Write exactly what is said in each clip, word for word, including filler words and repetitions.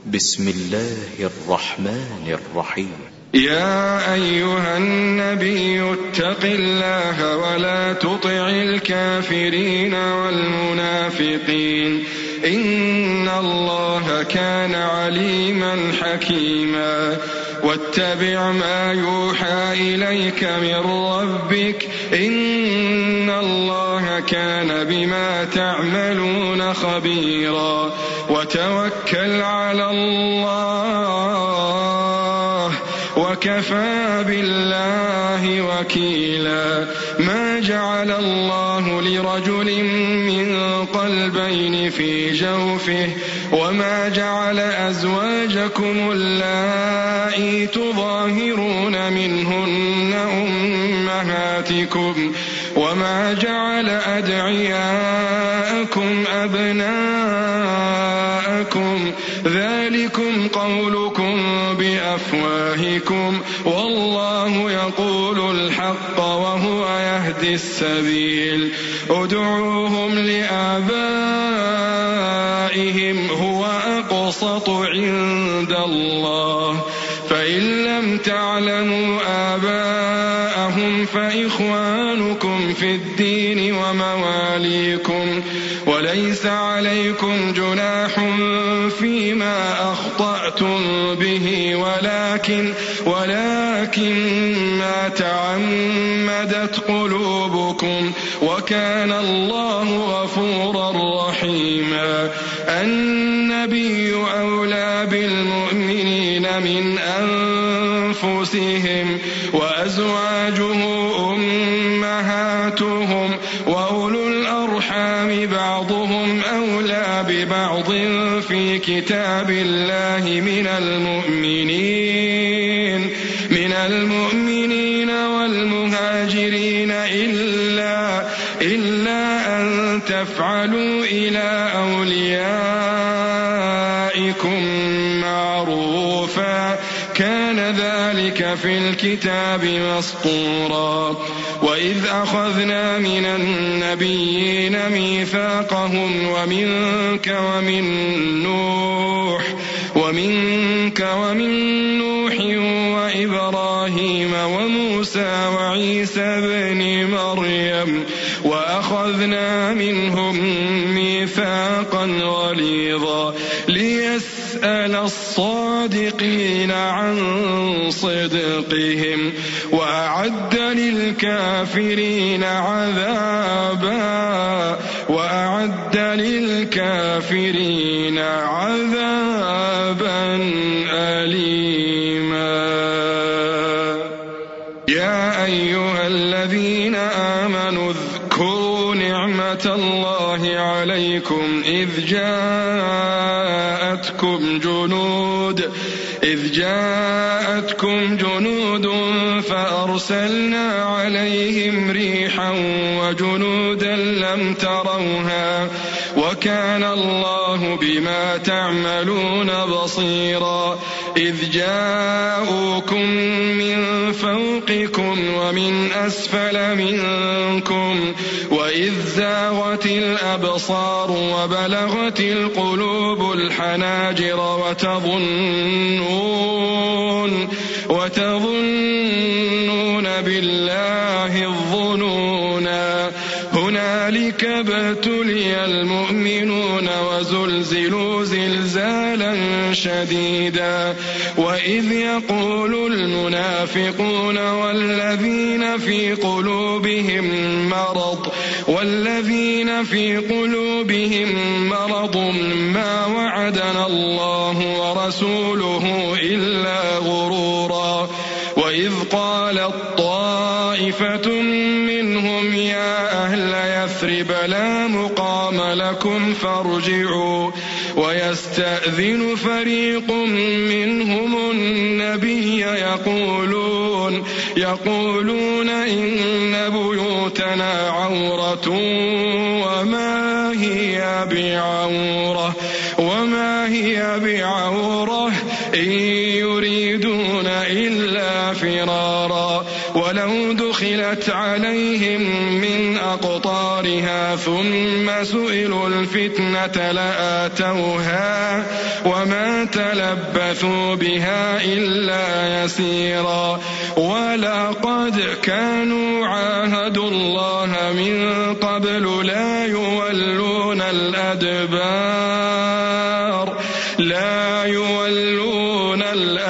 بسم الله الرحمن الرحيم. يا أيها النبي اتق الله ولا تطع الكافرين والمنافقين إن الله كان عليما حكيما. واتبع ما يوحى إليك من ربك إن الله كان بما تعملون خبيرا. وتوكل على الله وكفى بالله وكيلا. ما جعل الله لرجل من قلبين في جوفه وما جعل أزواجكم اللائي تظاهرون منهن أمهاتكم وما جعل أدعياءكم أبناءكم ذلكم قولكم بأفواهكم والله يقول الحق وهو يهدي السبيل. ادعوهم لآبائهم هو أقسط عند الله فإن لم تعلموا آباءهم فإخوانكم في الدين ومواليكم وليس عليكم جناح فيما أخطأتم به ولكن ولكن ما تعمدت قلوبكم وكان الله غفورا رحيما. النبي أولى بالمؤمنين من أنفسهم وأزواجه أمهاتهم وأولو الأرحام بعضهم أولى ببعض في كتاب الله من المؤمنين من المؤمنين والمهاجرين إلا إلا أن تفعلوا إلى أوليائكم معروفا كان ذلك في الكتاب مسطورا. وإذ أخذنا من النبيين ميثاقهم ومنك ومن نوح ومنك ومن نوح وإبراهيم وموسى وعيسى ابن مريم وأخذنا منهم ميثاقا غليظا ليسأل الصادقين عن صدقهم وأعد للكافرين عذابا وأعد للكافرين عذابا أليما. يا أيها الذين آمنوا اذكروا نعمة الله عليكم إذ جاءتكم جنود إذ جاءتكم جنود فأرسلنا عليهم ريحا وجنودا لم تروها وكان الله بما تعملون بصيرا. إذ جاءوكم من فوقكم ومن أسفل منكم وإذ زاغت الأبصار وبلغت القلوب الحناجر وتظنون وتظنون بالله الظنونا. هنالك ابتلي المؤمنون وزلزلوا زلزالا شديدا. وإذ يقول المنافقون والذين في قلوبهم مرض والذين في قلوبهم مرض ما وعدنا الله ورسوله إلا غرورا. وإذ قالت طائفة منهم يا أهل يثرب لا مقام لكم فارجعوا ويستأذن فريق منهم النبي يقولون يقولون إن بيوتنا عورة وما هي بعورة وما هي بعورة إن يريدون إلا فرارا ولو دخلوا أدخلت عليهم من أقطارها ثم سئلوا الفتنة لآتوها وما تلبثوا بها إلا يسيرا ولقد كانوا عاهدوا الله من قبل لا يولون الأدبار لا يولون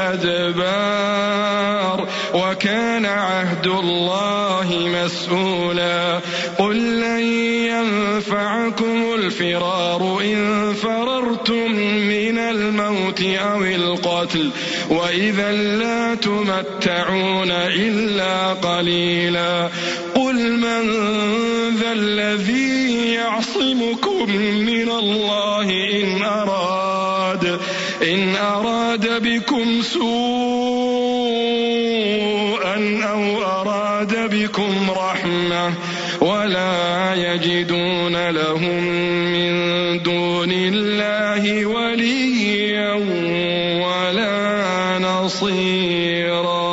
الأدبار وكان عهد الله مسؤولا قل لن ينفعكم الفرار إن فررتم من الموت أو القتل وإذا لا تمتعون إلا قليلا قل من ذا الذي يعصمكم من الله إن أراد إن أراد بكم سوءا أو أراد بكم رحمة ولا يجدون لهم من دون الله وليا ولا نصيرا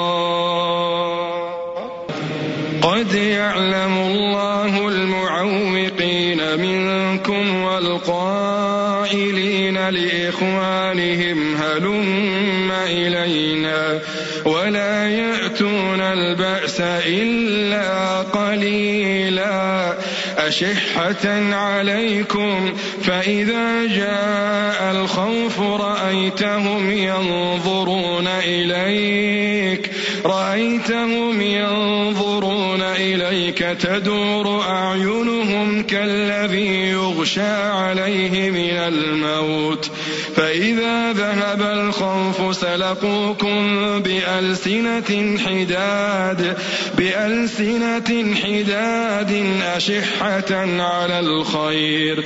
قد يعلم الله المعوقين منكم والقائلين لإخوانهم هلم إلينا ولا يأتون البأس إلا قليلا أشحة عليكم فإذا جاء الخوف رأيتهم ينظرون إليك رأيتهم ينظرون إليك تدور أعينهم كالذي يغشى عليه من الموت فإذا ذهب الخوف سلقوكم بألسنة حداد بألسنة حداد أشحة على الخير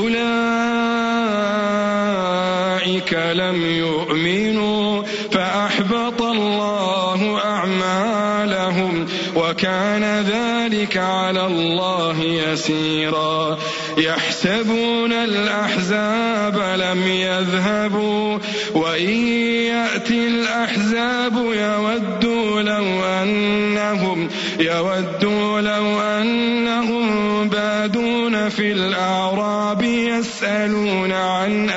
أولئك لم يؤمنوا فأحبط الله أعمالهم وكان ذلك على الله يسيرا يحسبون الأحزاب لم يذهبوا وإن يأتي الأحزاب يودوا لو أنهم يودوا لو أنهم بادون في الأعراب يسألون عن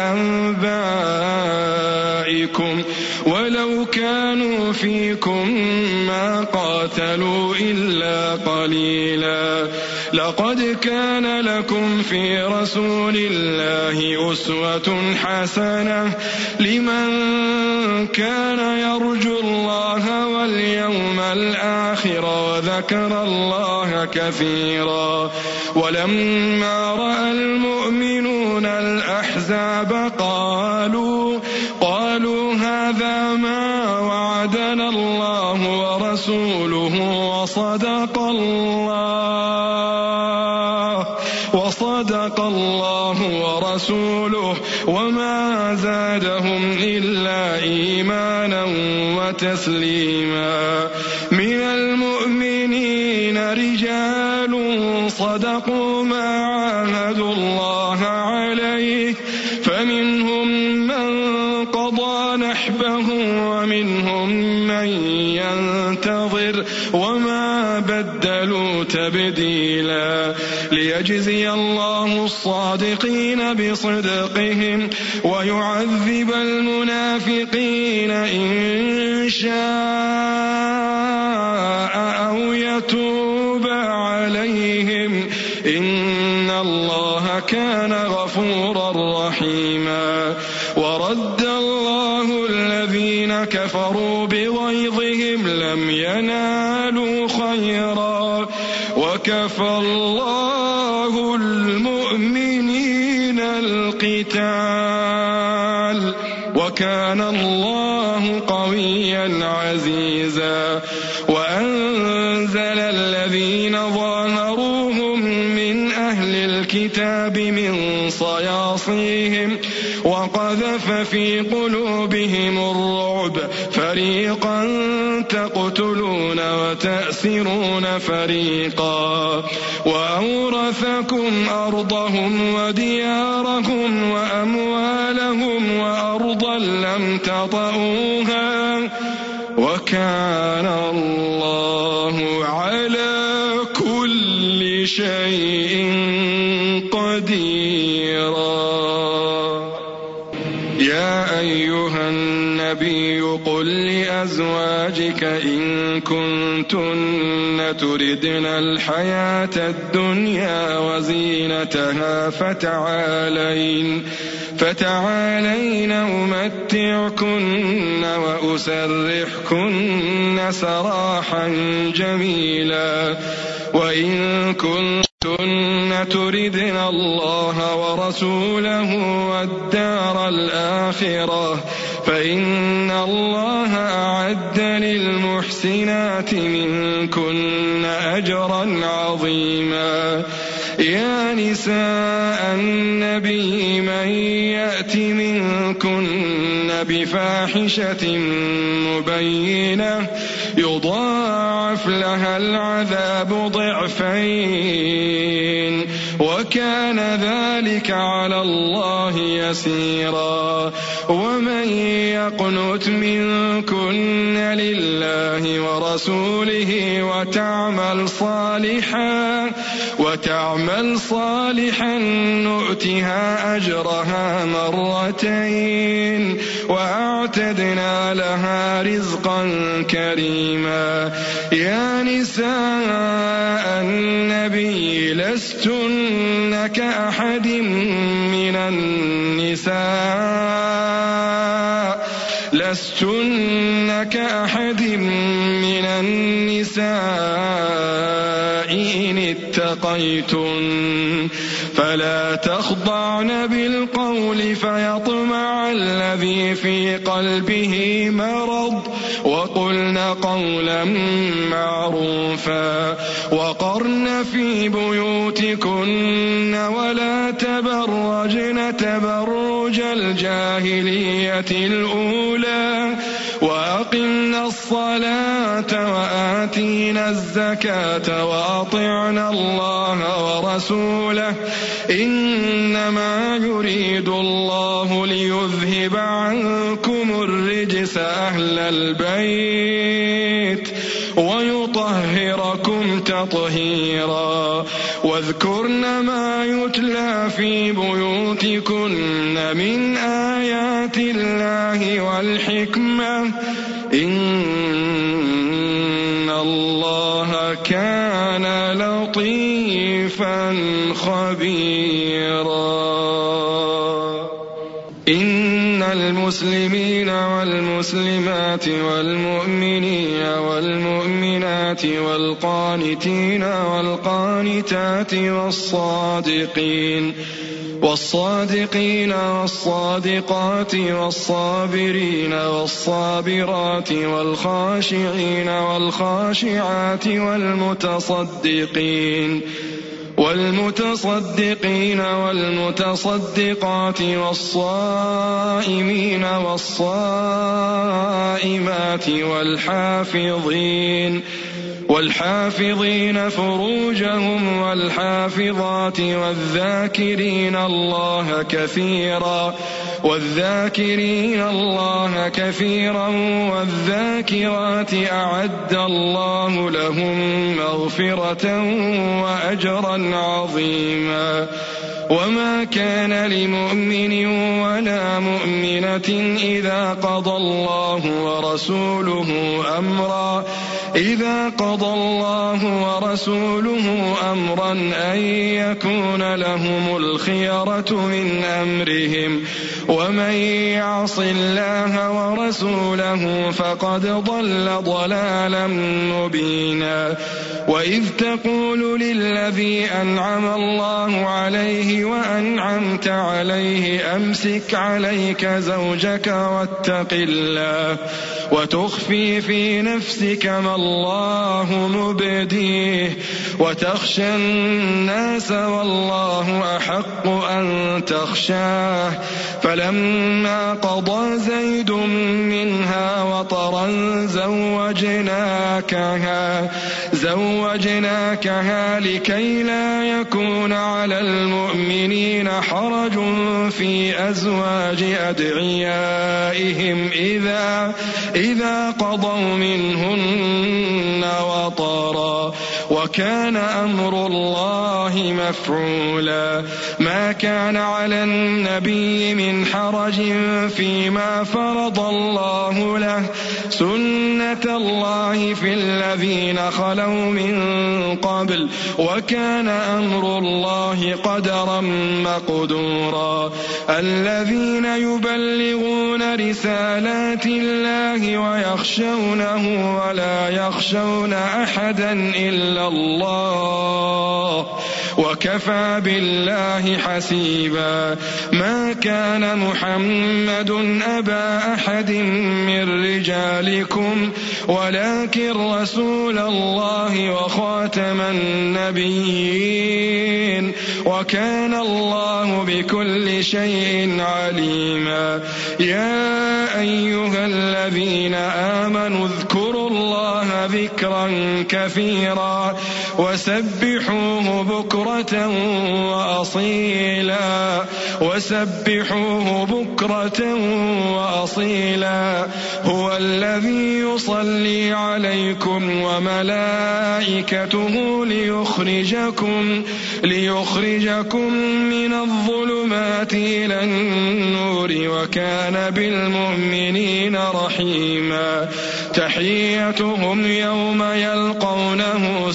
أنبائكم ولو كانوا فيكم ما قاتلوا إلا قليلا لقد كان لكم في رسول الله أسوة حسنة لمن كان يرجو الله واليوم الآخر وذكر الله كثيرا ولما رأى المؤمنون الأحزاب قالوا قالوا هذا ما وعدنا الله ورسوله وصدق الله وصدق الله ورسوله وما زادهم إلا إيمانا وتسليما من المؤمنين رجال صدقوا ما عاهدوا الله عليه فمنهم من قضى نحبه ومنهم من ينتظر وما بدلوا تبديلا ليجزي الله الصادقين بصدقهم ويعذب المنافقين إن شاء أو يتوب عليهم إن الله كان غفورا رحيما ورد الله الذين كفروا بغيظهم لم ينالوا خيرا وكفى الله المؤمنين القتال وكان الله قويا عزيزا وأنزل الذين ظاهروهم من أهل الكتاب من صياصيهم وقذف في قلوبهم الرعب فريقا تقتلون وتأسرون فريقا وأورثكم أرضهم وديارهم وأموالهم وأرضا لم تطئوها وكان الله على كل شيء قديرا. يا أيها النبي قل لأزواجك إن كنتن تردن الحياة الدنيا وزينتها فتعالين فتعالين أمتعكن وأسرحكن سراحا جميلا. وإن كنتن تردن الله ورسوله والدار الآخرة فإن الله أعد للمحسنات منكن أجرا عظيما. يا نساء النبي من يأت منكن بفاحشة مبينة يضاعف لها العذاب ضعفين وكان ذلك على الله يسيرا. ومن يقنت منكن لله ورسوله وتعمل صالحا وتعمل صالحا نؤتها أجرها مرتين وأعتدنا لها رزقا كريما. يا نساء النبي لستن كأحد من النساء لستن كأحد من النساء إن اتقيتن فلا تخضعن بالقول فيطمع الذي في قلبه مرض وقلن قولا معروفا. وقرن في بيوتكن ولا تبرجن تبرج الجاهلية الأولى وأقمنا الصلاة وآتينا الزكاة وأطعنا الله ورسوله إنما يريد الله ليذهب عنكم الرجس أهل البيت ويطهركم تطهيرا. واذكرن ما يتلى في بيوتكن من آيات الله والحكمة إن الله كان لطيفا خبيرا. إن المسلمين والمسلمات والمؤمنين والمؤمنات والقانتين والقانتات والصادقين والصادقين والصادقات والصابرين والصابرات والخاشعين والخاشعات والمتصدقين والمتصدقين والمتصدقات والصائمين والصائمات والحافظين والحافظين فروجهم والحافظات والذاكرين الله كثيرا والذاكرين الله كثيرا والذاكرات أعد الله لهم مغفرة وأجرا عظيما. وما كان لمؤمن ولا مؤمنة إذا قضى الله ورسوله أمرا إذا قضى الله ورسوله أمرا أن يكون لهم الخيرة من أمرهم ومن يعص الله ورسوله فقد ضل ضلالا مبينا. وإذ تقول للذي أنعم الله عليه وأنعمت عليه أمسك عليك زوجك واتق الله وتخفي في نفسك ما الله مبديه وتخشى الناس والله أحق أن تخشاه. فلما قضى زيد منها وطرا زوجناكها زوجناكها لكي لا يكون على المؤمنين حرج في أزواج أدعيائهم إذا إذا قضوا منهن وطرا وكان أمر الله مفعولا. ما كان على النبي من حرج فيما فرض الله له، سنة الله في الذين خلوا من قبل، وكان أمر الله قدرا مقدورا. الذين يبلغون رسالات الله ويخشونه ولا يخشون أحدا إلا الله، وكفى بالله حسيبا. ما كان محمد أبا أحد من رجالكم ولكن رسول الله وخاتم النبيين، وكان الله بكل شيء عليما. يا أيها الذين آمنوا اذكروا الله ذكرا كثيرا وسبحوه بكرة وأصيلا وسبحوه بكرة وأصيلا. هو الذي يصلي عليكم وملائكته ليخرجكم ليخرجكم من الظلمات إلى النور، وكان بالمؤمنين رحيما. تحيتهم يوم يلقونه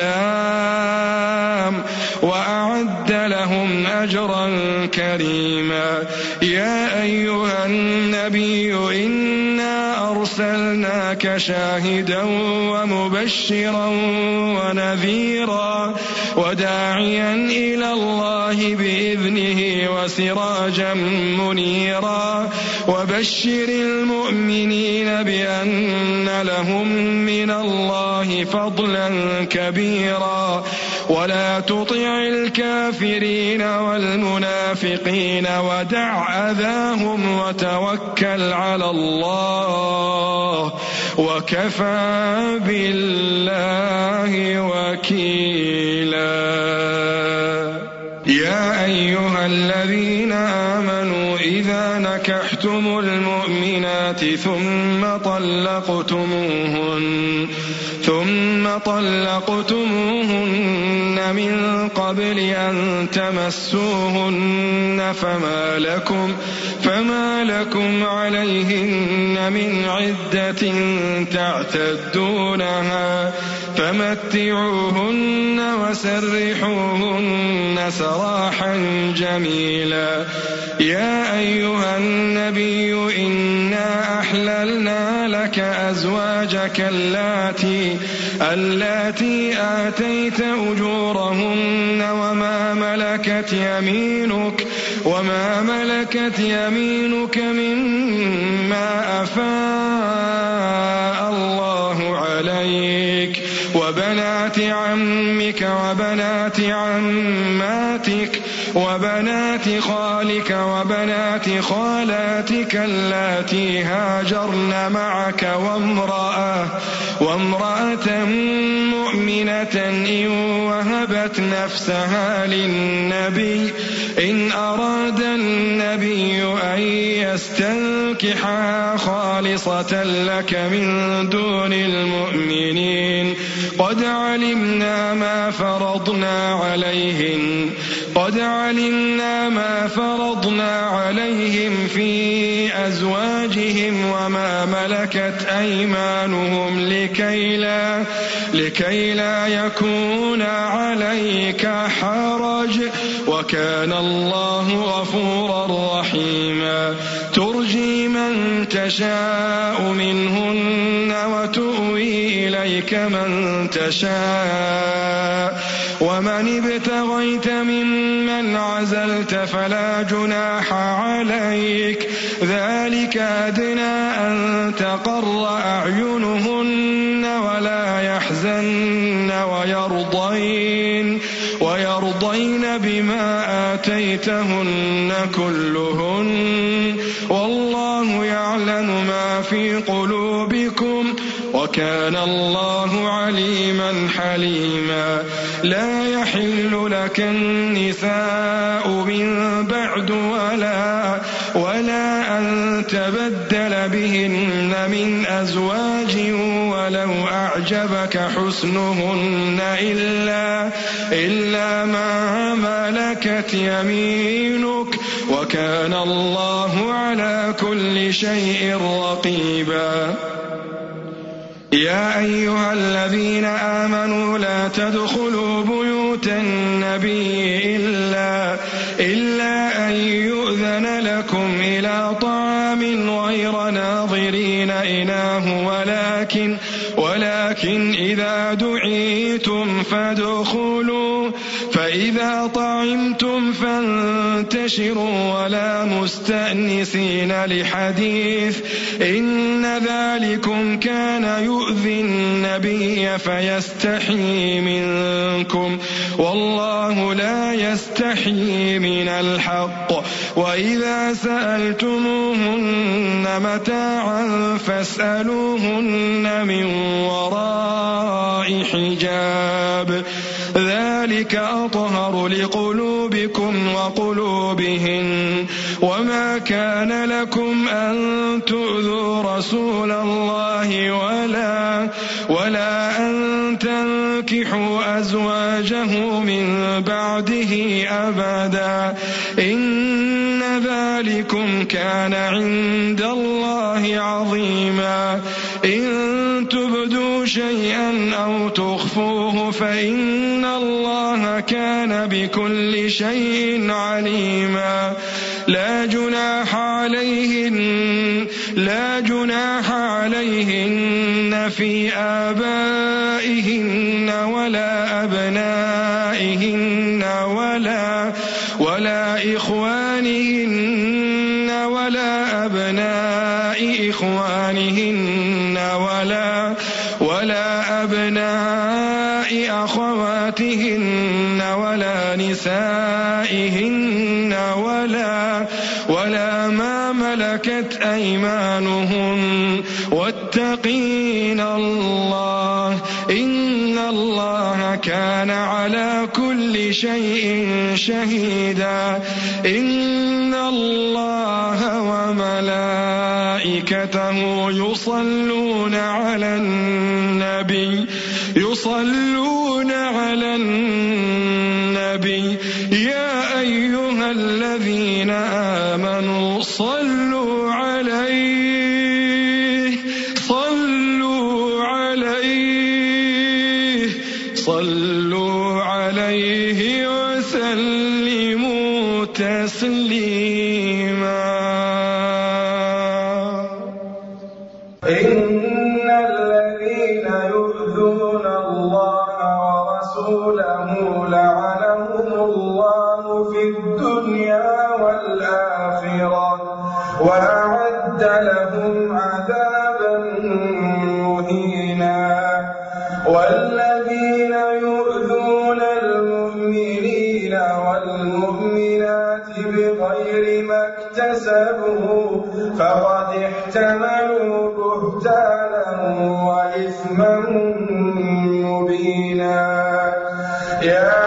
سلام، وأعد لهم أجرا كريما. يا أيها النبي إنا أرسلناك شاهدا ومبشرا ونذيرا وداعيا إلى الله بإذنه وسراجا منيرا. وبشر المؤمنين بأن لهم من الله فضلا كبيرا، ولا تطع الكافرين والمنافقين ودع أذاهم وتوكل على الله، وكفى بالله وكيلا. يا أيها الذين آمنوا إذا نكحتم المؤمنات ثم طلقتموهن ثم طلقتموهن من قبل أن تمسوهن فما لكم فما لكم عليهن من عدة تعتدونها، فمتعوهن وسرحوهن سراحا جميلا. يا أيها النبي إنا أحللنا لك أزواجك اللاتي اللاتي آتيت أجورهن وما ملكت يمينك وما ملكت يمينك مما أفاء الله عليك، وبنات عمك وبنات عماتك وبنات خالك وبنات خالاتك اللاتي هاجرن معك، وامرأة وامرأة مؤمنة إن وهبت نفسها للنبي إن أراد النبي أن يستنكحها خالصة لك من دون المؤمنين. قد علمنا ما فرضنا عليهن قد علمنا ما فرضنا عليهم في أزواجهم وما ملكت أيمانهم لكي لا, لكي لا يكون عليك حرج، وكان الله غفورا رحيما. ترجي من تشاء منهن وتؤوي إليك من تشاء، ومن ابتغيت ممن عزلت فلا جناح عليك، ذلك أدنى أن تقر أعينهن ولا يحزن ويرضين ويرضين بما آتيتهن كلهن، والله يعلم ما في قلوبكم، وكان الله عليما حليما. لا يحل لك النساء من بعد ولا ولا أن تبدل بهن من أزواج ولو أعجبك حسنهن إلا, إلا ما ملكت يمينك وكان الله على كل شيء رقيبا. يا أيها الذين آمنوا لا تدخلوا بيوت النبي إلا, إلا أن يؤذن لكم إلى طعام غير ناظرين إناه ولكن, ولكن إذا دعيتم فادخلوا فإذا طعمتم فانتشروا ولا مستأنسين لحديث إن ذلكم كان يؤذي النبي فيستحيي منكم والله لا يستحيي من الحق. وإذا سألتموهن متاعا فاسألوهن من وراء حجاب ذلك أطهر لقلوبكم وقلوبهن. وما كان لكم أن تؤذوا رسول الله ولا, ولا أن تنكحوا أزواجه من بعده أبدا إن ذلكم كان عند الله عظيما. إن تبدوا شيئا أو تخفوه فإن الله كان بكل شيء عليما. لا جناح عليهن, لا جناح عليهن في آبائهن ولا أبنائهن ولا, ولا إخوانهن ولا أبناء إخوانهن ولا, ولا أبناء أخواتهن ولا نسائهن ولا, ولا ما ملكت أيمانهن واتقين الله إن الله كان على كل شيء شهيدا. إن الله وملائكته يصلون على النبي يصلون على النبي يا أيها الذين آمنوا صلوا عليه صلوا عليه صلوا عليه وسلموا تسليما. إن الذين يؤذون الله ورسوله لعنهم الله في الدنيا والآخرة وأعد لهم عذابا مهينا. والذين يؤذون المؤمنين والمؤمنات بغير ما اكتسبوا فقد احتملوا بهتانا وإثما مبينا. يا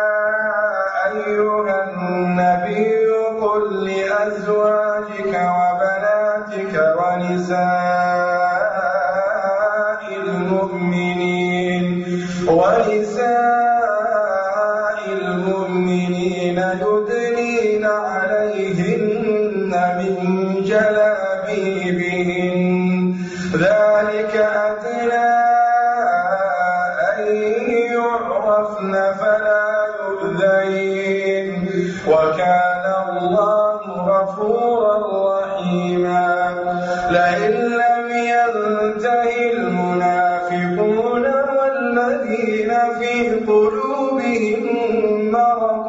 أيها النبي قل لأزواجك وبناتك ونساء المؤمنين ونساء المؤمنين يدنين عليهن من جلابيبهن ذلك أدنى أن يعرفن فلا يؤذين وكان الله غفورا رحيما. لئن لم ينته المنافقون والذين في قلوبهم مرض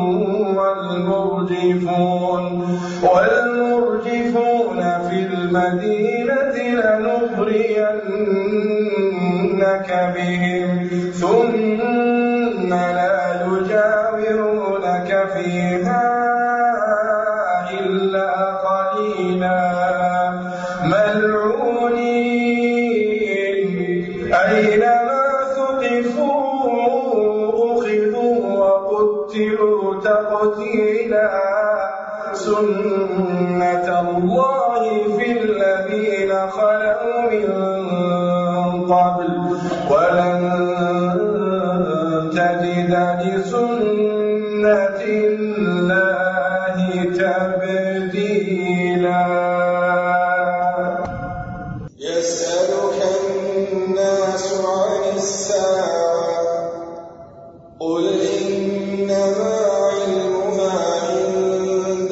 والمرجفون والمرجفون في المدينة لنغرينك بهم ثم لا يجاورونك فيها إلا قليلا ملعونين أينما ثقفوا أخذوا وقتلوا تقتيلا. سنة الله في الذين خلوا من قبل ولن تجد لسنة الله تبديلا. يسألك الناس عن الساعة قل إنما علمها عند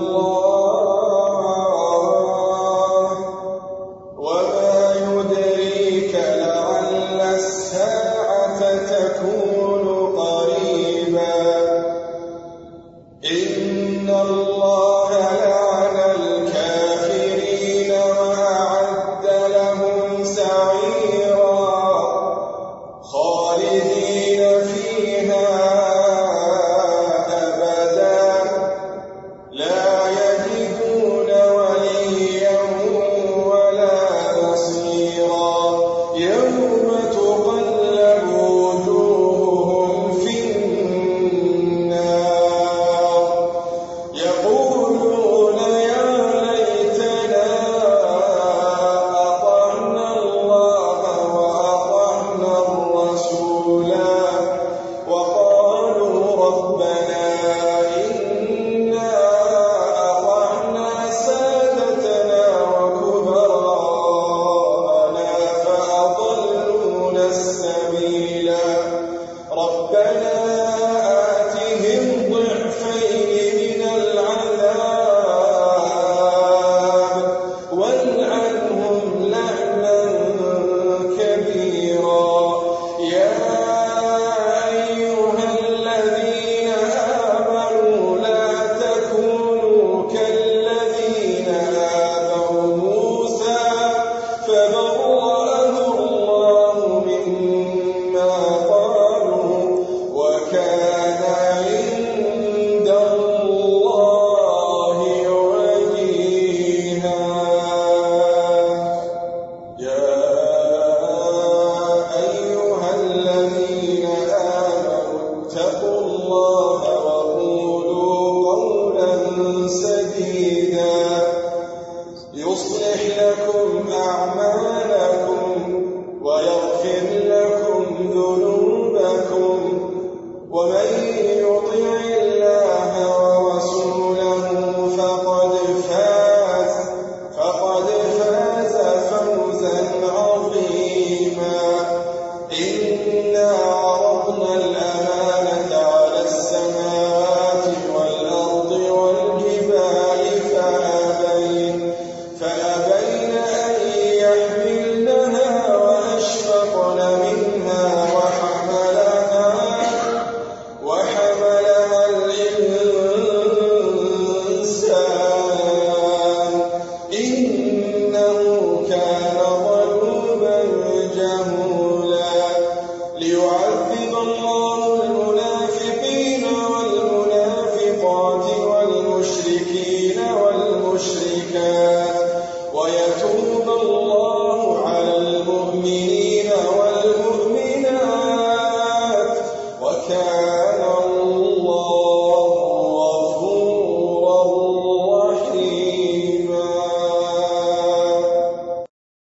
الله وما يدريك لعل الساعة تكون قريبا. إن الله لعن الكافرين وأعد لهم سعيرا خالدين فيها أبدا لا يجدون وليا ولا نصيرا. يوم تقلب وجوههم في النار يقولون يا ليتنا أطعنا الله وأطعنا الرسولا وقالوا ربنا إنا أطعنا سادتنا وكبراءنا فأضلونا السبيلا. ربنا آتهم ضعفين من العذاب والعنهم لعنا كبيرا. يا أيها الذين آمنوا لا تكونوا كالذين آذوا موسى فبرأه الله مما قالوا وكان عند الله وجيها. يا أيها الذين آمنوا اتقوا الله وقولوا قولا سديدا يصلح لكم أعمالكم ويغفر لكم ذنوبكم ومن يطع الله ورسوله فقد فاز فقد فاز فوزا عظيما. إنا عرضنا الأمانة على السماوات والأرض والجبال فأبين فأبين أن يحملنها وأشفقن منها وحملها وحملها الإنسان إنه كان ظلوما جهولا. ليعذب الله المنافقين والمنافقات والمشركين والمشركات ويتوب الله على المؤمنين